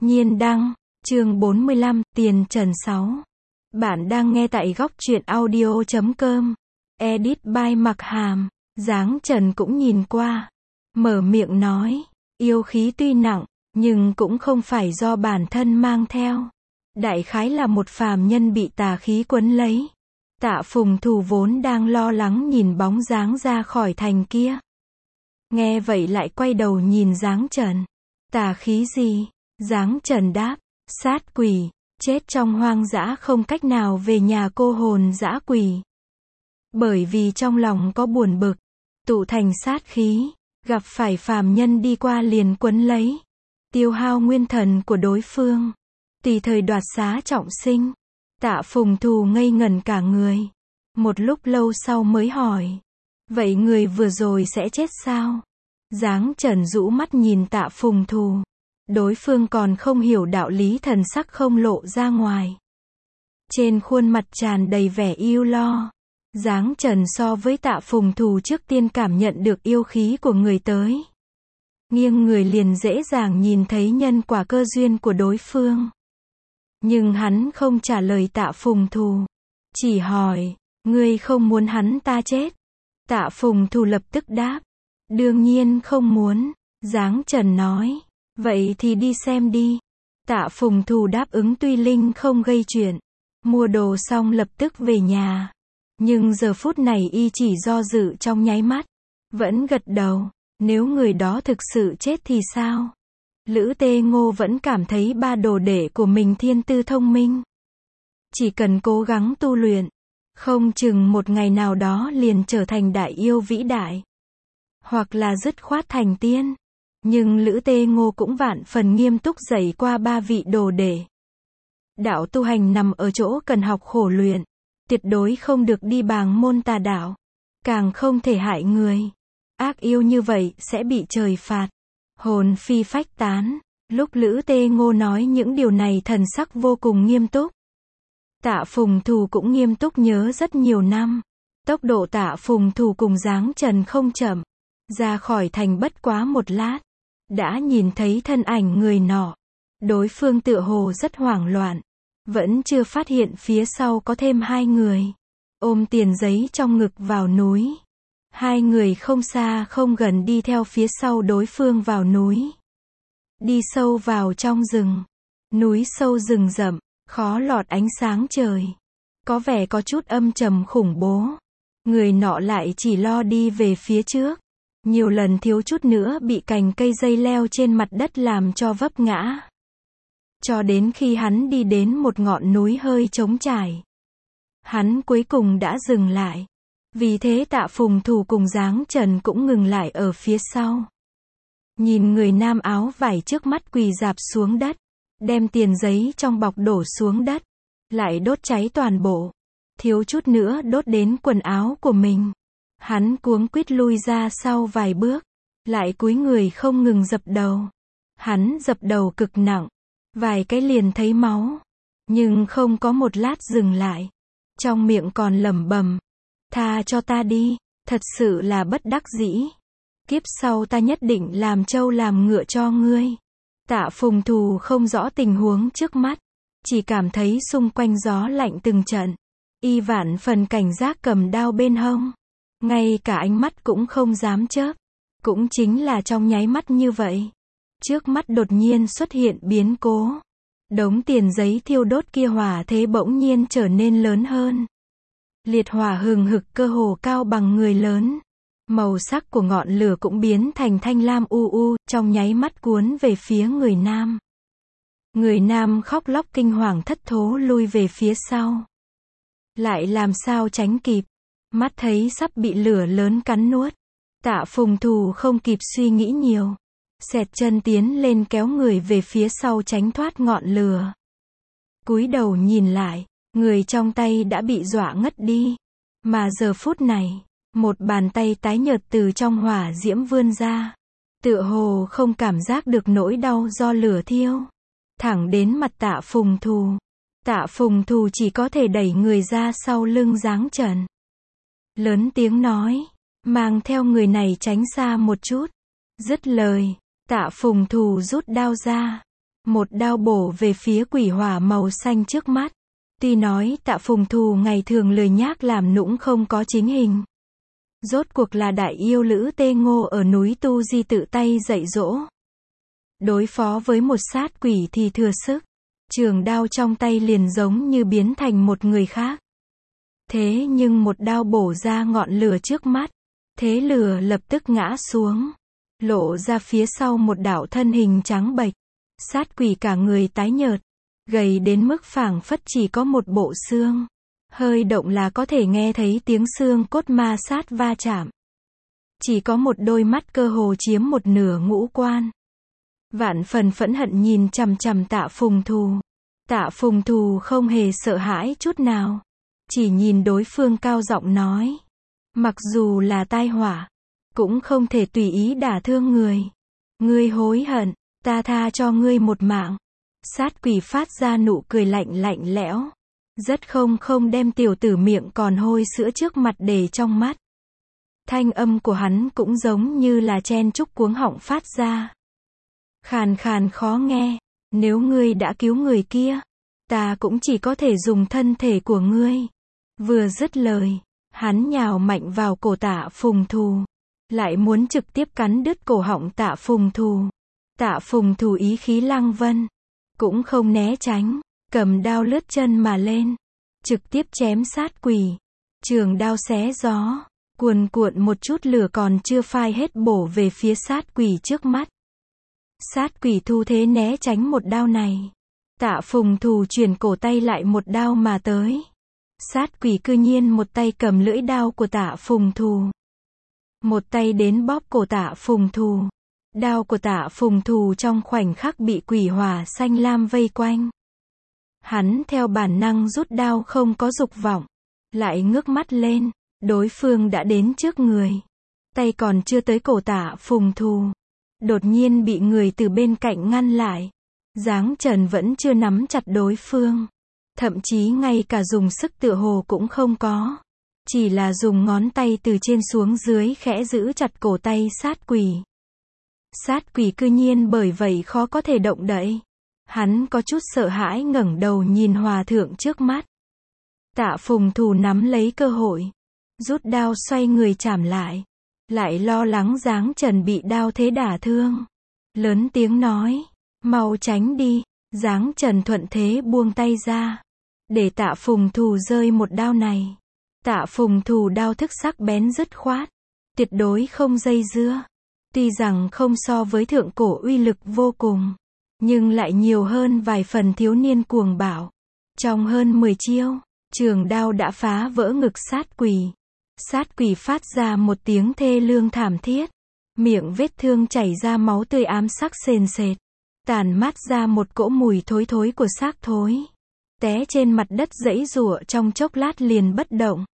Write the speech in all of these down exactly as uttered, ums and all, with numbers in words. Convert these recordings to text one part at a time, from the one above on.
Nhiên đăng, chương bốn mươi lăm, Tiền Trần sáu. Bạn đang nghe tại góc truyện audio chấm com. Edit by Mặc Hàm. Giáng Trần cũng nhìn qua, mở miệng nói, yêu khí tuy nặng, nhưng cũng không phải do bản thân mang theo. Đại khái là một phàm nhân bị tà khí quấn lấy. Tạ Phùng Thù vốn đang lo lắng nhìn bóng dáng ra khỏi thành kia. Nghe vậy lại quay đầu nhìn Giáng Trần. Tà khí gì? Giáng Trần đáp, sát quỷ, chết trong hoang dã không cách nào về nhà cô hồn dã quỷ. Bởi vì trong lòng có buồn bực, tụ thành sát khí, gặp phải phàm nhân đi qua liền quấn lấy, tiêu hao nguyên thần của đối phương, tùy thời đoạt xá trọng sinh. Tạ Phùng Thù ngây ngẩn cả người, một lúc lâu sau mới hỏi, vậy người vừa rồi sẽ chết sao? Giáng Trần rũ mắt nhìn Tạ Phùng Thù. Đối phương còn không hiểu đạo lý, thần sắc không lộ ra ngoài. Trên khuôn mặt tràn đầy vẻ ưu lo. Giáng Trần so với Tạ Phùng Thù trước tiên cảm nhận được yêu khí của người tới. Nghiêng người liền dễ dàng nhìn thấy nhân quả cơ duyên của đối phương. Nhưng hắn không trả lời Tạ Phùng Thù. Chỉ hỏi, ngươi không muốn hắn ta chết? Tạ Phùng Thù lập tức đáp, đương nhiên không muốn. Giáng Trần nói, vậy thì đi xem đi. Tạ Phùng Thù đáp ứng, tuy Linh không gây chuyện. Mua đồ xong lập tức về nhà. Nhưng giờ phút này y chỉ do dự trong nháy mắt. Vẫn gật đầu, nếu người đó thực sự chết thì sao? Lữ Tê Ngô vẫn cảm thấy ba đồ đệ của mình thiên tư thông minh. Chỉ cần cố gắng tu luyện, không chừng một ngày nào đó liền trở thành đại yêu vĩ đại. Hoặc là dứt khoát thành tiên. Nhưng Lữ Tê Ngô cũng vạn phần nghiêm túc dạy qua ba vị đồ đệ. Đạo tu hành nằm ở chỗ cần học khổ luyện. Tuyệt đối không được đi bàng môn tà đạo. Càng không thể hại người. Ác yêu như vậy sẽ bị trời phạt. Hồn phi phách tán. Lúc Lữ Tê Ngô nói những điều này thần sắc vô cùng nghiêm túc. Tạ Phùng Thù cũng nghiêm túc nhớ rất nhiều năm. Tốc độ Tạ Phùng Thù cùng Giáng Trần không chậm. Ra khỏi thành bất quá một lát. Đã nhìn thấy thân ảnh người nọ. Đối phương tựa hồ rất hoảng loạn. Vẫn chưa phát hiện phía sau có thêm hai người. Ôm tiền giấy trong ngực vào núi. Hai người không xa không gần đi theo phía sau đối phương vào núi. Đi sâu vào trong rừng. Núi sâu rừng rậm, khó lọt ánh sáng trời. Có vẻ có chút âm trầm khủng bố. Người nọ lại chỉ lo đi về phía trước. Nhiều lần thiếu chút nữa bị cành cây dây leo trên mặt đất làm cho vấp ngã. Cho đến khi hắn đi đến một ngọn núi hơi trống trải. Hắn cuối cùng đã dừng lại. Vì thế Tạ Phùng Thù cùng Giáng Trần cũng ngừng lại ở phía sau. Nhìn người nam áo vải trước mắt quỳ rạp xuống đất. Đem tiền giấy trong bọc đổ xuống đất. Lại đốt cháy toàn bộ. Thiếu chút nữa đốt đến quần áo của mình. Hắn cuống quýt lui ra sau vài bước. Lại cúi người không ngừng dập đầu. Hắn dập đầu cực nặng. Vài cái liền thấy máu. Nhưng không có một lát dừng lại. Trong miệng còn lẩm bẩm. Tha cho ta đi. Thật sự là bất đắc dĩ. Kiếp sau ta nhất định làm trâu làm ngựa cho ngươi. Tạ Phùng Thù không rõ tình huống trước mắt. Chỉ cảm thấy xung quanh gió lạnh từng trận. Y vạn phần cảnh giác cầm đao bên hông. Ngay cả ánh mắt cũng không dám chớp. Cũng chính là trong nháy mắt như vậy. Trước mắt đột nhiên xuất hiện biến cố. Đống tiền giấy thiêu đốt kia hỏa thế bỗng nhiên trở nên lớn hơn. Liệt hỏa hừng hực cơ hồ cao bằng người lớn. Màu sắc của ngọn lửa cũng biến thành thanh lam u u, trong nháy mắt cuốn về phía người nam. Người nam khóc lóc kinh hoàng thất thố lui về phía sau. Lại làm sao tránh kịp. Mắt thấy sắp bị lửa lớn cắn nuốt. Tạ Phùng Thù không kịp suy nghĩ nhiều. Xẹt chân tiến lên kéo người về phía sau tránh thoát ngọn lửa. Cúi đầu nhìn lại, người trong tay đã bị dọa ngất đi. Mà giờ phút này, một bàn tay tái nhợt từ trong hỏa diễm vươn ra. Tựa hồ không cảm giác được nỗi đau do lửa thiêu. Thẳng đến mặt Tạ Phùng Thù. Tạ Phùng Thù chỉ có thể đẩy người ra sau lưng Giáng Trần. Lớn tiếng nói, mang theo người này tránh xa một chút. Dứt lời, Tạ Phùng Thù rút đao ra. Một đao bổ về phía quỷ hỏa màu xanh trước mắt. Tuy nói Tạ Phùng Thù ngày thường lười nhác làm nũng không có chính hình. Rốt cuộc là đại yêu Lữ Tê Ngô ở núi Tu Di tự tay dạy dỗ. Đối phó với một sát quỷ thì thừa sức. Trường đao trong tay liền giống như biến thành một người khác. Thế nhưng một đao bổ ra ngọn lửa trước mắt. Thế lửa lập tức ngã xuống. Lộ ra phía sau một đạo thân hình trắng bệch. Sát quỷ cả người tái nhợt. Gầy đến mức phảng phất chỉ có một bộ xương. Hơi động là có thể nghe thấy tiếng xương cốt ma sát va chạm. Chỉ có một đôi mắt cơ hồ chiếm một nửa ngũ quan. Vạn phần phẫn hận nhìn chằm chằm Tạ Phùng Thù. Tạ Phùng Thù không hề sợ hãi chút nào. Chỉ nhìn đối phương cao giọng nói. Mặc dù là tai họa, cũng không thể tùy ý đả thương người. Ngươi hối hận, ta tha cho ngươi một mạng. Sát quỷ phát ra nụ cười lạnh lạnh lẽo. Rất không không đem tiểu tử miệng còn hôi sữa trước mặt để trong mắt. Thanh âm của hắn cũng giống như là chen chúc cuống họng phát ra. Khàn khàn khó nghe. Nếu ngươi đã cứu người kia, ta cũng chỉ có thể dùng thân thể của ngươi. Vừa dứt lời, hắn nhào mạnh vào cổ Tạ Phùng Thù. Lại muốn trực tiếp cắn đứt cổ họng Tạ Phùng Thù. Tạ Phùng Thù ý khí lăng vân. Cũng không né tránh. Cầm đao lướt chân mà lên. Trực tiếp chém sát quỷ. Trường đao xé gió. Cuồn cuộn một chút lửa còn chưa phai hết bổ về phía sát quỷ trước mắt. Sát quỷ thu thế né tránh một đao này. Tạ Phùng Thù chuyển cổ tay lại một đao mà tới. Sát quỷ cư nhiên một tay cầm lưỡi đao của Tạ Phùng Thù. Một tay đến bóp cổ Tạ Phùng Thù. Đao của Tạ Phùng Thù trong khoảnh khắc bị quỷ hỏa xanh lam vây quanh. Hắn theo bản năng rút đao không có dục vọng. Lại ngước mắt lên. Đối phương đã đến trước người. Tay còn chưa tới cổ Tạ Phùng Thù. Đột nhiên bị người từ bên cạnh ngăn lại. Giáng Trần vẫn chưa nắm chặt đối phương. Thậm chí ngay cả dùng sức tựa hồ cũng không có. Chỉ là dùng ngón tay từ trên xuống dưới khẽ giữ chặt cổ tay sát quỷ. Sát quỷ cư nhiên bởi vậy khó có thể động đậy. Hắn có chút sợ hãi ngẩng đầu nhìn hòa thượng trước mắt. Tạ Phùng Thù nắm lấy cơ hội. Rút đao xoay người chảm lại. Lại lo lắng Giáng Trần bị đao thế đả thương. Lớn tiếng nói. Mau tránh đi. Giáng Trần thuận thế buông tay ra. Để Tạ Phùng Thù rơi một đao này. Tạ Phùng Thù đao thức sắc bén dứt khoát. Tuyệt đối không dây dưa. Tuy rằng không so với thượng cổ uy lực vô cùng. Nhưng lại nhiều hơn vài phần thiếu niên cuồng bạo. Trong hơn mười chiêu, trường đao đã phá vỡ ngực sát quỷ. Sát quỷ phát ra một tiếng thê lương thảm thiết. Miệng vết thương chảy ra máu tươi ám sắc sền sệt. Tàn mát ra một cỗ mùi thối thối của xác thối. Té trên mặt đất giãy giụa trong chốc lát liền bất động.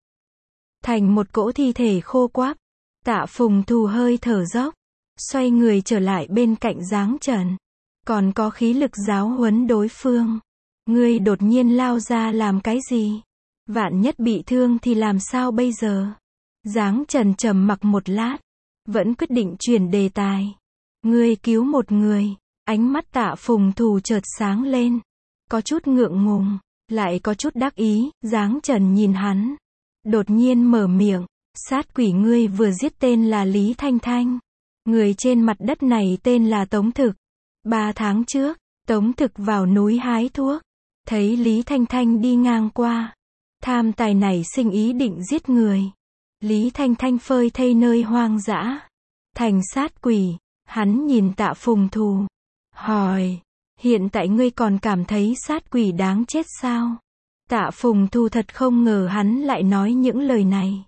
Thành một cỗ thi thể khô quáp. Tạ Phùng Thù hơi thở dốc. Xoay người trở lại bên cạnh Giáng Trần. Còn có khí lực giáo huấn đối phương. Ngươi đột nhiên lao ra làm cái gì? Vạn nhất bị thương thì làm sao bây giờ? Giáng Trần trầm mặc một lát. Vẫn quyết định chuyển đề tài. Ngươi cứu một người. Ánh mắt Tạ Phùng Thù chợt sáng lên. Có chút ngượng ngùng. Lại có chút đắc ý. Giáng Trần nhìn hắn. Đột nhiên mở miệng. Sát quỷ ngươi vừa giết tên là Lý Thanh Thanh. Người trên mặt đất này tên là Tống Thực. Ba tháng trước, Tống Thực vào núi hái thuốc. Thấy Lý Thanh Thanh đi ngang qua. Tham tài này sinh ý định giết người. Lý Thanh Thanh phơi thây nơi hoang dã. Thành sát quỷ. Hắn nhìn Tạ Phùng Thù. Hỏi. Hiện tại ngươi còn cảm thấy sát quỷ đáng chết sao? Tạ Phùng Thù thật không ngờ hắn lại nói những lời này.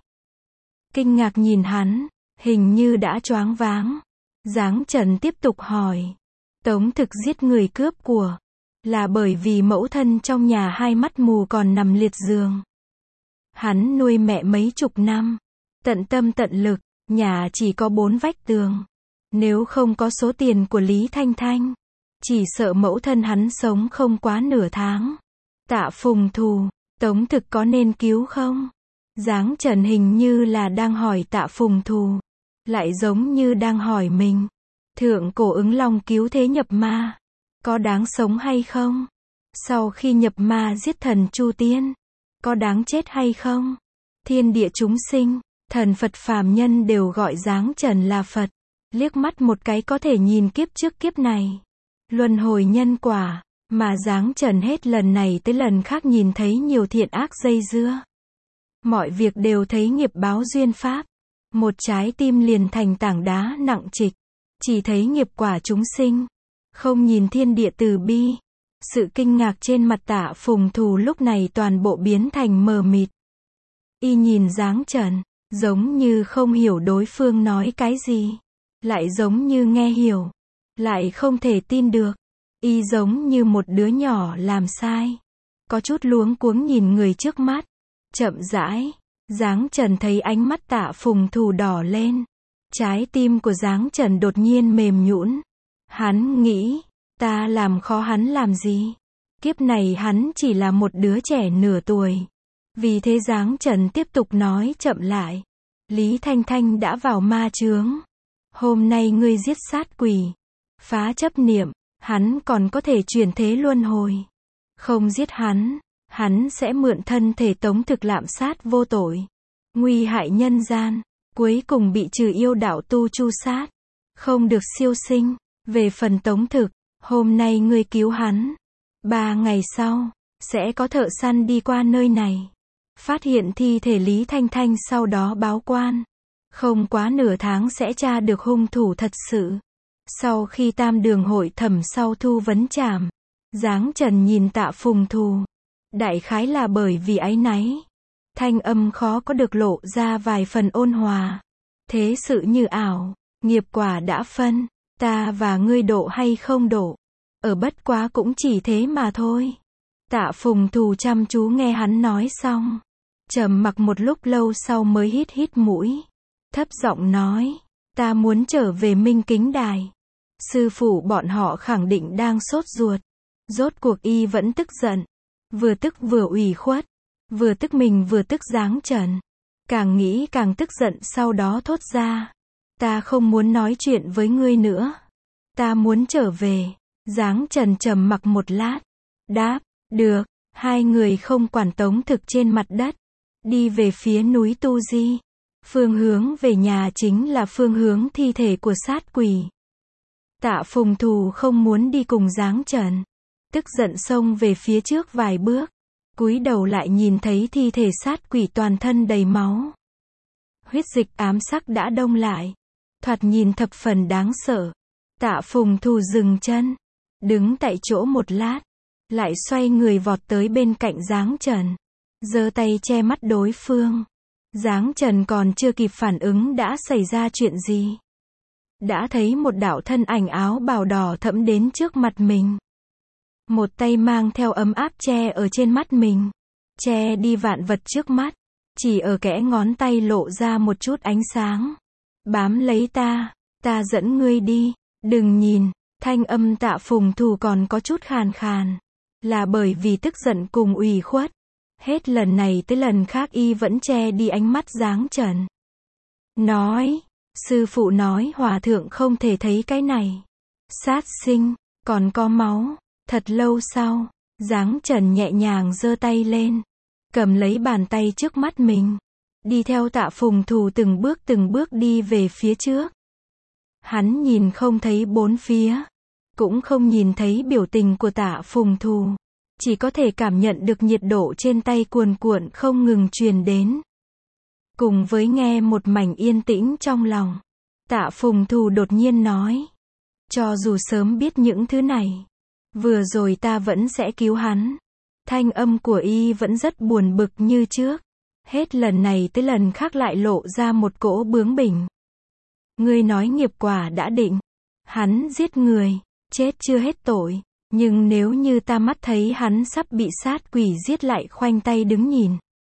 Kinh ngạc nhìn hắn. Hình như đã choáng váng. Giáng Trần tiếp tục hỏi. Tống Thực giết người cướp của. Là bởi vì mẫu thân trong nhà hai mắt mù còn nằm liệt giường. Hắn nuôi mẹ mấy chục năm. Tận tâm tận lực. Nhà chỉ có bốn vách tường. Nếu không có số tiền của Lý Thanh Thanh. Chỉ sợ mẫu thân hắn sống không quá nửa tháng. Tạ Phùng Thù. Tống Thực có nên cứu không? Giáng Trần hình như là đang hỏi Tạ Phùng Thù. Lại giống như đang hỏi mình. Thượng cổ ứng long cứu thế nhập ma. có đáng sống hay không? Sau khi nhập ma giết thần Chu Tiên, có đáng chết hay không? Thiên địa chúng sinh, thần Phật phàm nhân đều gọi dáng trần là Phật. Liếc mắt một cái có thể nhìn kiếp trước kiếp này. Luân hồi nhân quả, mà dáng trần hết lần này tới lần khác nhìn thấy nhiều thiện ác dây dưa. Mọi việc đều thấy nghiệp báo duyên pháp. Một trái tim liền thành tảng đá nặng trịch. Chỉ thấy nghiệp quả chúng sinh. Không nhìn thiên địa từ bi. Sự kinh ngạc trên mặt Tạ Phùng Thù lúc này toàn bộ biến thành mờ mịt. Y nhìn dáng trần, giống như không hiểu đối phương nói cái gì. Lại giống như nghe hiểu. Lại không thể tin được. Y giống như một đứa nhỏ làm sai. Có chút luống cuống nhìn người trước mắt. Chậm rãi, dáng trần thấy ánh mắt Tạ Phùng Thù đỏ lên. Trái tim của dáng trần đột nhiên mềm nhũn. Hắn nghĩ, ta làm khó hắn làm gì? Kiếp này hắn chỉ là một đứa trẻ nửa tuổi. Vì thế dáng trần tiếp tục nói chậm lại. Lý Thanh Thanh đã vào ma chướng. Hôm nay ngươi giết sát quỷ. Phá chấp niệm, hắn còn có thể chuyển thế luân hồi. Không giết hắn, hắn sẽ mượn thân thể tống thực lạm sát vô tội. Nguy hại nhân gian, cuối cùng bị trừ yêu đạo tu chu sát. Không được siêu sinh. Về phần tống thực, hôm nay ngươi cứu hắn. Ba ngày sau, sẽ có thợ săn đi qua nơi này. Phát hiện thi thể Lý Thanh Thanh sau đó báo quan. Không quá nửa tháng sẽ tra được hung thủ thật sự. Sau khi tam đường hội thẩm sau thu vấn trảm, dáng trần nhìn Tạ Phùng Thù. Đại khái là bởi vì áy náy. Thanh âm khó có được lộ ra vài phần ôn hòa. Thế sự như ảo, nghiệp quả đã phân. Ta và ngươi độ hay không độ. Ở bất quá cũng chỉ thế mà thôi. Tạ Phùng Thù chăm chú nghe hắn nói xong. Trầm mặc một lúc lâu sau mới hít hít mũi. Thấp giọng nói. Ta muốn trở về Minh Kính Đài. Sư phụ bọn họ khẳng định đang sốt ruột. Rốt cuộc y vẫn tức giận. Vừa tức vừa ủy khuất. Vừa tức mình vừa tức dáng trần. Càng nghĩ càng tức giận sau đó thốt ra. Ta không muốn nói chuyện với ngươi nữa. Ta muốn trở về. Dáng trần trầm mặc một lát. Đáp, được. Hai người không quản tống thực trên mặt đất. Đi về phía núi Tu Di. Phương hướng về nhà chính là phương hướng thi thể của sát quỷ. Tạ Phùng Thù không muốn đi cùng dáng trần. Tức giận xông về phía trước vài bước. Cúi đầu lại nhìn thấy thi thể sát quỷ toàn thân đầy máu. Huyết dịch ám sắc đã đông lại. Thoạt nhìn thập phần đáng sợ. Tạ Phùng Thù dừng chân. Đứng tại chỗ một lát. Lại xoay người vọt tới bên cạnh dáng trần. Giơ tay che mắt đối phương. Dáng trần còn chưa kịp phản ứng đã xảy ra chuyện gì. Đã thấy một đạo thân ảnh áo bào đỏ thẫm đến trước mặt mình. Một tay mang theo ấm áp che ở trên mắt mình. Che đi vạn vật trước mắt. Chỉ ở kẽ ngón tay lộ ra một chút ánh sáng. Bám lấy ta. Ta dẫn ngươi đi. Đừng nhìn. Thanh âm Tạ Phùng Thù còn có chút khàn khàn. Là bởi vì tức giận cùng ủy khuất. Hết lần này tới lần khác y vẫn che đi ánh mắt dáng trần. Nói. Sư phụ nói hòa thượng không thể thấy cái này. Sát sinh. Còn có máu. Thật lâu sau. Dáng trần nhẹ nhàng giơ tay lên. Cầm lấy bàn tay trước mắt mình. Đi theo Tạ Phùng Thù từng bước từng bước đi về phía trước. Hắn nhìn không thấy bốn phía. Cũng không nhìn thấy biểu tình của Tạ Phùng Thù. Chỉ có thể cảm nhận được nhiệt độ trên tay cuồn cuộn không ngừng truyền đến. Cùng với nghe một mảnh yên tĩnh trong lòng. Tạ Phùng Thù đột nhiên nói. Cho dù sớm biết những thứ này. Vừa rồi ta vẫn sẽ cứu hắn. Thanh âm của y vẫn rất buồn bực như trước. Hết lần này tới lần khác lại lộ ra một cỗ bướng bỉnh. Ngươi nói nghiệp quả đã định. Hắn giết người. Chết chưa hết tội. Nhưng nếu như ta mắt thấy hắn sắp bị sát quỷ giết lại khoanh tay đứng nhìn.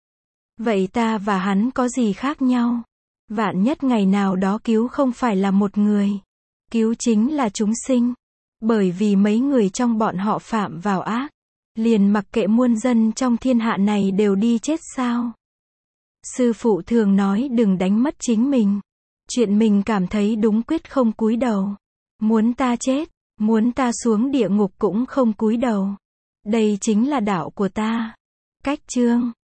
Vậy ta và hắn có gì khác nhau? Vạn nhất ngày nào đó cứu không phải là một người. Cứu chính là chúng sinh. Bởi vì mấy người trong bọn họ phạm vào ác. Liền mặc kệ muôn dân trong thiên hạ này đều đi chết sao? Sư phụ thường nói đừng đánh mất chính mình. Chuyện mình cảm thấy đúng quyết không cúi đầu. Muốn ta chết. Muốn ta xuống địa ngục cũng không cúi đầu. Đây chính là đạo của ta. Cách chương